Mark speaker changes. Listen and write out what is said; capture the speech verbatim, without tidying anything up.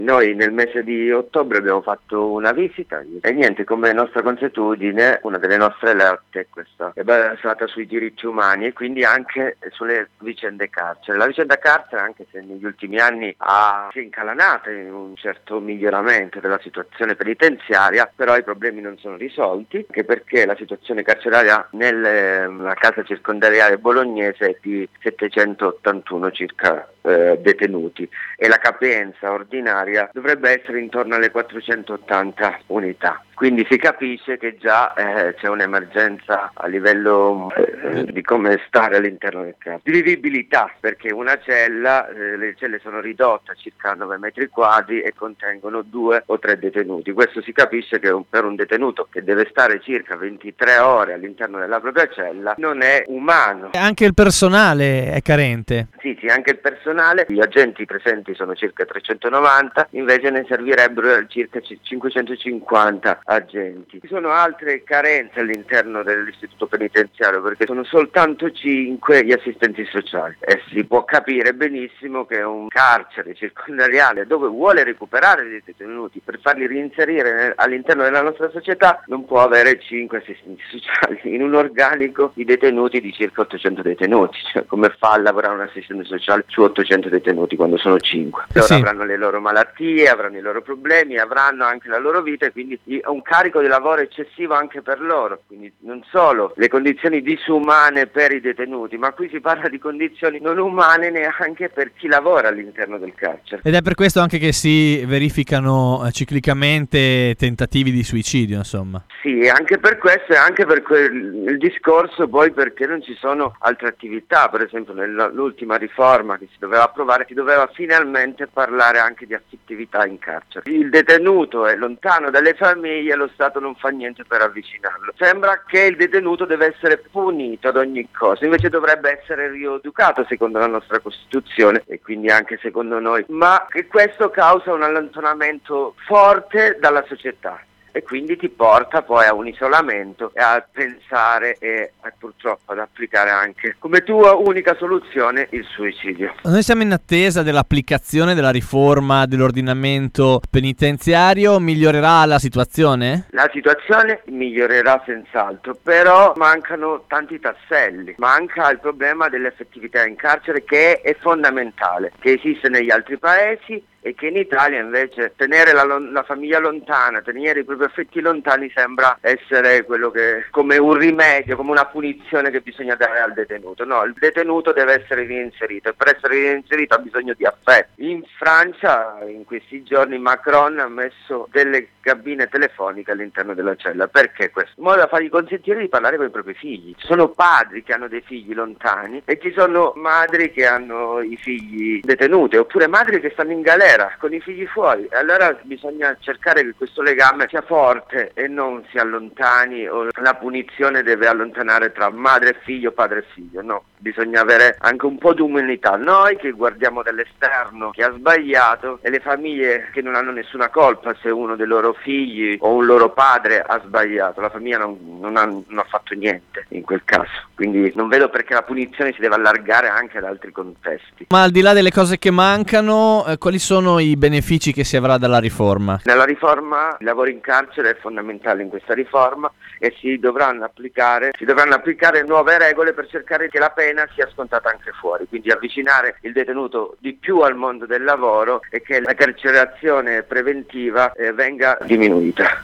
Speaker 1: Noi nel mese di ottobre abbiamo fatto una visita e niente, come nostra consuetudine, una delle nostre lotte è questa, è basata sui diritti umani e quindi anche sulle vicende carcere. La vicenda carcere, anche se negli ultimi anni ha si è incalanata in un certo miglioramento della situazione penitenziaria, però i problemi non sono risolti, anche perché la situazione carceraria nella casa circondariale bolognese è di settecentottantuno circa eh, detenuti e la capienza ordinaria dovrebbe essere intorno alle quattrocentottanta unità. Quindi si capisce che già eh, c'è un'emergenza a livello eh, di come stare all'interno del carcere. Di vivibilità, perché una cella, eh, le celle sono ridotte a circa nove metri quadri e contengono due o tre detenuti. Questo si capisce che un, per un detenuto che deve stare circa ventitré ore all'interno della propria cella non è umano.
Speaker 2: Anche il personale è carente.
Speaker 1: Sì, sì, anche il personale. Gli agenti presenti sono circa trecentonovanta, invece ne servirebbero circa cinquecentocinquanta agenti. Ci sono altre carenze all'interno dell'istituto penitenziario perché sono soltanto cinque gli assistenti sociali e si può capire benissimo che un carcere circondariale dove vuole recuperare dei detenuti per farli reinserire nel, all'interno della nostra società non può avere cinque assistenti sociali in un organico di detenuti di circa ottocento detenuti. Cioè, come fa a lavorare un assistente sociale su ottocento detenuti quando sono cinque? Loro
Speaker 2: sì.
Speaker 1: avranno le loro malattie, avranno i loro problemi, avranno anche la loro vita e quindi un carico di lavoro eccessivo anche per loro, quindi non solo le condizioni disumane per i detenuti, ma qui si parla di condizioni non umane neanche per chi lavora all'interno del carcere.
Speaker 2: Ed è per questo anche che si verificano ciclicamente tentativi di suicidio, insomma.
Speaker 1: Sì, anche per questo e anche per quel, il discorso poi perché non ci sono altre attività, per esempio nell'ultima riforma che si doveva approvare si doveva finalmente parlare anche di affittività in carcere. Il detenuto è lontano dalle famiglie, lo Stato non fa niente per avvicinarlo. Sembra che il detenuto deve essere punito ad ogni cosa, invece dovrebbe essere rieducato secondo la nostra Costituzione e quindi anche secondo noi, ma che questo causa un allontanamento forte dalla società e quindi ti porta poi a un isolamento e a pensare e a, purtroppo ad applicare anche come tua unica soluzione il suicidio.
Speaker 2: Noi siamo in attesa dell'applicazione della riforma dell'ordinamento penitenziario. Migliorerà la situazione?
Speaker 1: La situazione migliorerà senz'altro, però mancano tanti tasselli. Manca il problema dell'effettività in carcere che è fondamentale, che esiste negli altri paesi e che in Italia invece tenere la, la famiglia lontana, tenere i propri affetti lontani sembra essere quello che come un rimedio, come una punizione che bisogna dare al detenuto. No, il detenuto deve essere reinserito e per essere reinserito ha bisogno di affetti. In Francia in questi giorni Macron ha messo delle cabine telefoniche all'interno della cella. Perché questo? In modo da fargli consentire di parlare con i propri figli. Ci sono padri che hanno dei figli lontani e ci sono madri che hanno i figli detenuti oppure madri che stanno in galera con i figli fuori. Allora bisogna cercare che questo legame sia forte e non si allontani o la punizione deve allontanare tra madre e figlio, padre e figlio. No, bisogna avere anche un po' di umanità. Noi che guardiamo dall'esterno chi ha sbagliato e le famiglie che non hanno nessuna colpa se uno dei loro figli o un loro padre ha sbagliato. La famiglia non, non, ha, non ha fatto niente in quel caso. Quindi non vedo perché la punizione si deve allargare anche ad altri contesti.
Speaker 2: Ma al di là delle cose che mancano, eh, quali sono i benefici che si avrà dalla riforma?
Speaker 1: Nella riforma il lavoro in carcere è fondamentale in questa riforma e si dovranno applicare si dovranno applicare nuove regole per cercare che la pena sia scontata anche fuori, quindi avvicinare il detenuto di più al mondo del lavoro e che la carcerazione preventiva eh, venga diminuita.